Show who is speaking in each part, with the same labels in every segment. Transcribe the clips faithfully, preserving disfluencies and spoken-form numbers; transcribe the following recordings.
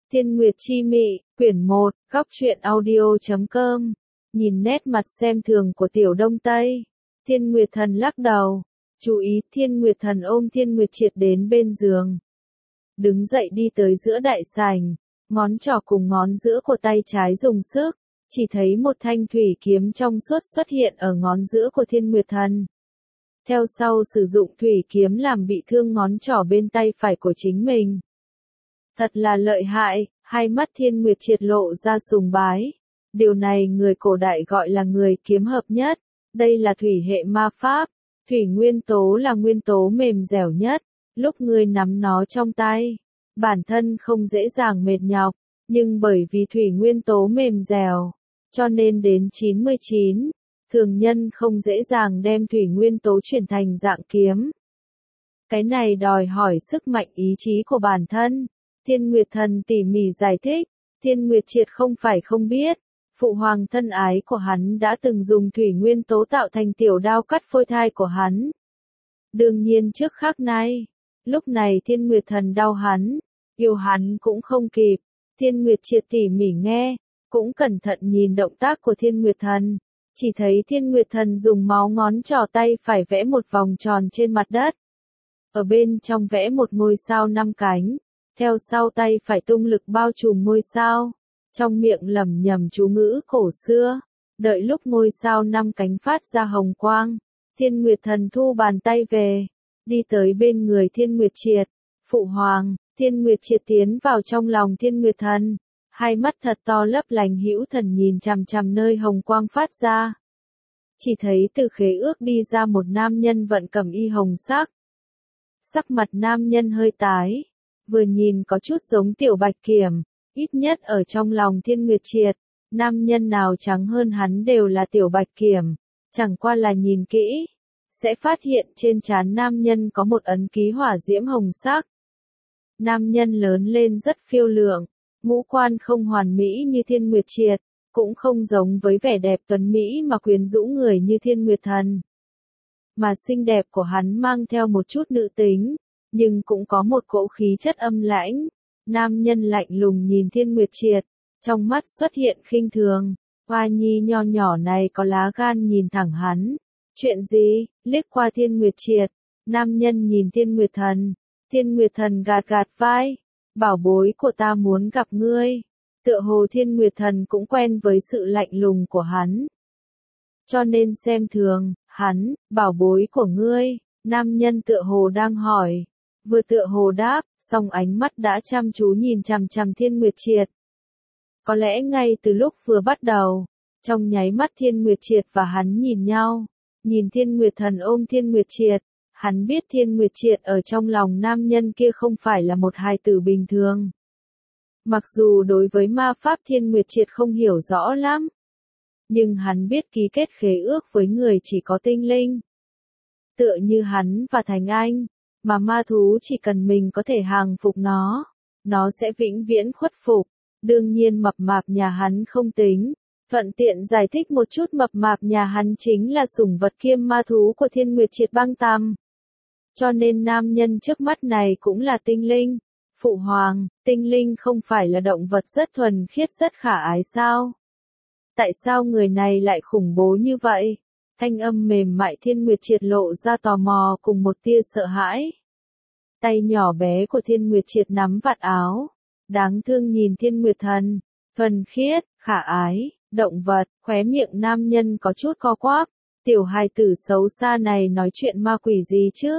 Speaker 1: Thiên Nguyệt Chi Mị, quyển một, góc truyện audio chấm com. Nhìn nét mặt xem thường của Tiểu Đông Tây, Thiên Nguyệt Thần lắc đầu. Chú ý, Thiên Nguyệt Thần ôm Thiên Nguyệt Triệt đến bên giường. Đứng dậy đi tới giữa đại sảnh, ngón trỏ cùng ngón giữa của tay trái dùng sức, chỉ thấy một thanh thủy kiếm trong suốt xuất hiện ở ngón giữa của Thiên Nguyệt Thần. Theo sau sử dụng thủy kiếm làm bị thương ngón trỏ bên tay phải của chính mình. Thật là lợi hại, hai mắt Thiên Nguyệt Triệt lộ ra sùng bái. Điều này người cổ đại gọi là người kiếm hợp nhất. Đây là thủy hệ ma pháp. Thủy nguyên tố là nguyên tố mềm dẻo nhất. Lúc ngươi nắm nó trong tay, bản thân không dễ dàng mệt nhọc, nhưng bởi vì thủy nguyên tố mềm dẻo, cho nên đến chín mươi chín, thường nhân không dễ dàng đem thủy nguyên tố chuyển thành dạng kiếm. Cái này đòi hỏi sức mạnh ý chí của bản thân. Thiên Nguyệt Thần tỉ mỉ giải thích, Thiên Nguyệt Triệt không phải không biết, phụ hoàng thân ái của hắn đã từng dùng thủy nguyên tố tạo thành tiểu đao cắt phôi thai của hắn. Đương nhiên trước khắc này, lúc này Thiên Nguyệt Thần đau hắn, yêu hắn cũng không kịp. Thiên Nguyệt Triệt tỉ mỉ nghe, cũng cẩn thận nhìn động tác của Thiên Nguyệt Thần, chỉ thấy Thiên Nguyệt Thần dùng máu ngón trỏ tay phải vẽ một vòng tròn trên mặt đất. Ở bên trong vẽ một ngôi sao năm cánh. Theo sau tay phải tung lực bao trùm ngôi sao, trong miệng lẩm nhẩm chú ngữ cổ xưa, đợi lúc ngôi sao năm cánh phát ra hồng quang, Thiên Nguyệt Thần thu bàn tay về, đi tới bên người Thiên Nguyệt Triệt. Phụ hoàng, Thiên Nguyệt Triệt tiến vào trong lòng Thiên Nguyệt Thần, hai mắt thật to lấp lánh hữu thần nhìn chằm chằm nơi hồng quang phát ra. Chỉ thấy từ khế ước đi ra một nam nhân vận cẩm y hồng sắc. Sắc mặt nam nhân hơi tái. Vừa nhìn có chút giống Tiểu Bạch Kiểm, ít nhất ở trong lòng Thiên Nguyệt Triệt, nam nhân nào trắng hơn hắn đều là Tiểu Bạch Kiểm, chẳng qua là nhìn kỹ, sẽ phát hiện trên trán nam nhân có một ấn ký hỏa diễm hồng sắc. Nam nhân lớn lên rất phiêu lượng, ngũ quan không hoàn mỹ như Thiên Nguyệt Triệt, cũng không giống với vẻ đẹp tuấn mỹ mà quyến rũ người như Thiên Nguyệt Thần. Mà xinh đẹp của hắn mang theo một chút nữ tính, nhưng cũng có một cỗ khí chất âm lãnh. Nam nhân lạnh lùng nhìn Thiên Nguyệt Triệt, trong mắt xuất hiện khinh thường. Hoa nhi nho nhỏ này có lá gan nhìn thẳng hắn. Chuyện gì? Liếc qua Thiên Nguyệt Triệt, nam nhân nhìn Thiên Nguyệt Thần. Thiên Nguyệt Thần gạt gạt vai. Bảo bối của ta muốn gặp ngươi. Tựa hồ Thiên Nguyệt Thần cũng quen với sự lạnh lùng của hắn, cho nên xem thường hắn. Bảo bối của ngươi, nam nhân tựa hồ đang hỏi. Vừa tựa hồ đáp, song ánh mắt đã chăm chú nhìn chằm chằm Thiên Nguyệt Triệt. Có lẽ ngay từ lúc vừa bắt đầu, trong nháy mắt Thiên Nguyệt Triệt và hắn nhìn nhau, nhìn Thiên Nguyệt Thần ôm Thiên Nguyệt Triệt, hắn biết Thiên Nguyệt Triệt ở trong lòng nam nhân kia không phải là một hài tử bình thường. Mặc dù đối với ma pháp Thiên Nguyệt Triệt không hiểu rõ lắm, nhưng hắn biết ký kết khế ước với người chỉ có tinh linh. Tựa như hắn và Thành Anh. Mà ma thú chỉ cần mình có thể hàng phục nó, nó sẽ vĩnh viễn khuất phục. Đương nhiên mập mạp nhà hắn không tính. Thuận tiện giải thích một chút, mập mạp nhà hắn chính là sủng vật kiêm ma thú của Thiên Nguyệt Triệt băng tam. Cho nên nam nhân trước mắt này cũng là tinh linh. Phụ hoàng, tinh linh không phải là động vật rất thuần khiết rất khả ái sao? Tại sao người này lại khủng bố như vậy? Thanh âm mềm mại Thiên Nguyệt Triệt lộ ra tò mò cùng một tia sợ hãi. Tay nhỏ bé của Thiên Nguyệt Triệt nắm vạt áo, đáng thương nhìn Thiên Nguyệt Thần. Thuần khiết, khả ái, động vật, khóe miệng nam nhân có chút co quắp. Tiểu hài tử xấu xa này nói chuyện ma quỷ gì chứ?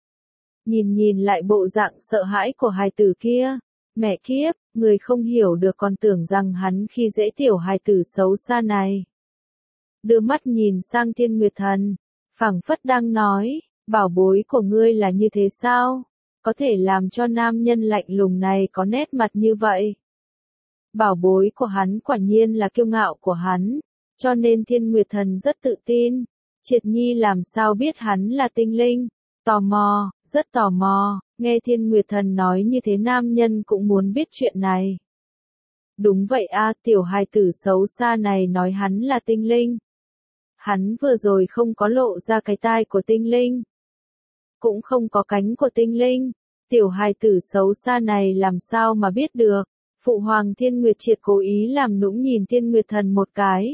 Speaker 1: Nhìn nhìn lại bộ dạng sợ hãi của hài tử kia. Mẹ kiếp, người không hiểu được còn tưởng rằng hắn khi dễ tiểu hài tử xấu xa này. Đưa mắt nhìn sang Thiên Nguyệt Thần, phảng phất đang nói, bảo bối của ngươi là như thế sao? Có thể làm cho nam nhân lạnh lùng này có nét mặt như vậy. Bảo bối của hắn quả nhiên là kiêu ngạo của hắn, cho nên Thiên Nguyệt Thần rất tự tin. Triệt Nhi làm sao biết hắn là tinh linh? Tò mò, rất tò mò, nghe Thiên Nguyệt Thần nói như thế nam nhân cũng muốn biết chuyện này. Đúng vậy a, tiểu hài tử xấu xa này nói hắn là tinh linh. Hắn vừa rồi không có lộ ra cái tai của tinh linh, cũng không có cánh của tinh linh. Tiểu hài tử xấu xa này làm sao mà biết được? Phụ hoàng Thiên Nguyệt Triệt cố ý làm nũng nhìn Thiên Nguyệt Thần một cái.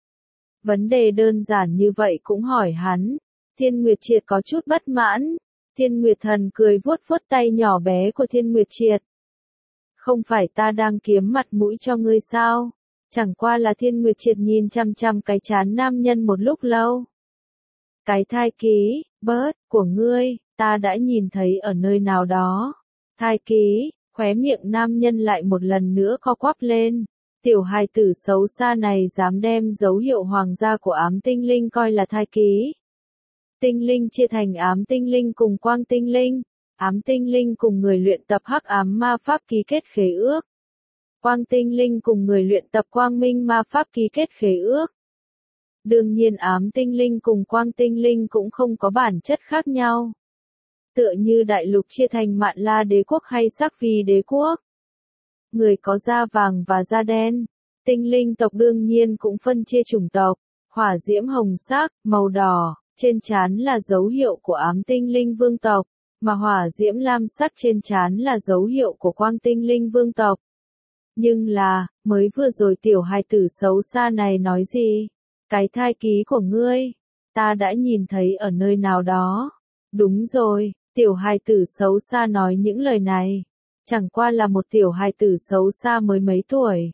Speaker 1: Vấn đề đơn giản như vậy cũng hỏi hắn. Thiên Nguyệt Triệt có chút bất mãn. Thiên Nguyệt Thần cười vuốt vuốt tay nhỏ bé của Thiên Nguyệt Triệt. Không phải ta đang kiếm mặt mũi cho ngươi sao? Chẳng qua là Thiên Nguyệt Triệt nhìn chăm chăm cái trán nam nhân một lúc lâu. Cái thai ký, bớt, của ngươi, ta đã nhìn thấy ở nơi nào đó. Thai ký, khóe miệng nam nhân lại một lần nữa co quắp lên. Tiểu hài tử xấu xa này dám đem dấu hiệu hoàng gia của ám tinh linh coi là thai ký. Tinh linh chia thành ám tinh linh cùng quang tinh linh. Ám tinh linh cùng người luyện tập hắc ám ma pháp ký kết khế ước. Quang tinh linh cùng người luyện tập quang minh ma pháp ký kết khế ước. Đương nhiên ám tinh linh cùng quang tinh linh cũng không có bản chất khác nhau. Tựa như đại lục chia thành Mạn La đế quốc hay Sắc Vì đế quốc. Người có da vàng và da đen. Tinh linh tộc đương nhiên cũng phân chia chủng tộc. Hỏa diễm hồng sắc, màu đỏ, trên trán là dấu hiệu của ám tinh linh vương tộc. Mà hỏa diễm lam sắc trên trán là dấu hiệu của quang tinh linh vương tộc. Nhưng là, mới vừa rồi tiểu hài tử xấu xa này nói gì? Cái thai ký của ngươi, ta đã nhìn thấy ở nơi nào đó. Đúng rồi, tiểu hài tử xấu xa nói những lời này. Chẳng qua là một tiểu hài tử xấu xa mới mấy tuổi.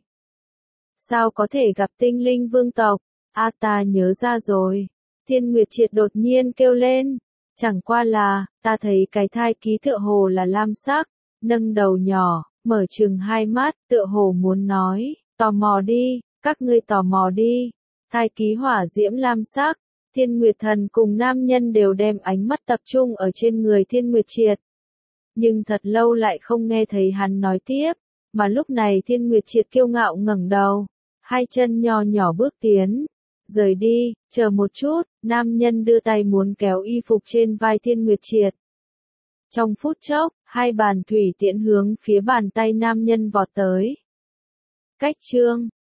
Speaker 1: Sao có thể gặp tinh linh vương tộc? A ta nhớ ra rồi. Thiên Nguyệt Triệt đột nhiên kêu lên. Chẳng qua là, ta thấy cái thai ký tựa hồ là lam sắc, nâng đầu nhỏ, mở trừng hai mắt, tựa hồ muốn nói, tò mò đi, các ngươi tò mò đi. Thai ký hỏa diễm lam sắc, Thiên Nguyệt Thần cùng nam nhân đều đem ánh mắt tập trung ở trên người Thiên Nguyệt Triệt. Nhưng thật lâu lại không nghe thấy hắn nói tiếp, mà lúc này Thiên Nguyệt Triệt kiêu ngạo ngẩng đầu, hai chân nho nhỏ bước tiến. Rời đi, chờ một chút, nam nhân đưa tay muốn kéo y phục trên vai Thiên Nguyệt Triệt. Trong phút chốc, hai bàn thủy tiễn hướng phía bàn tay nam nhân vọt tới. Cách chương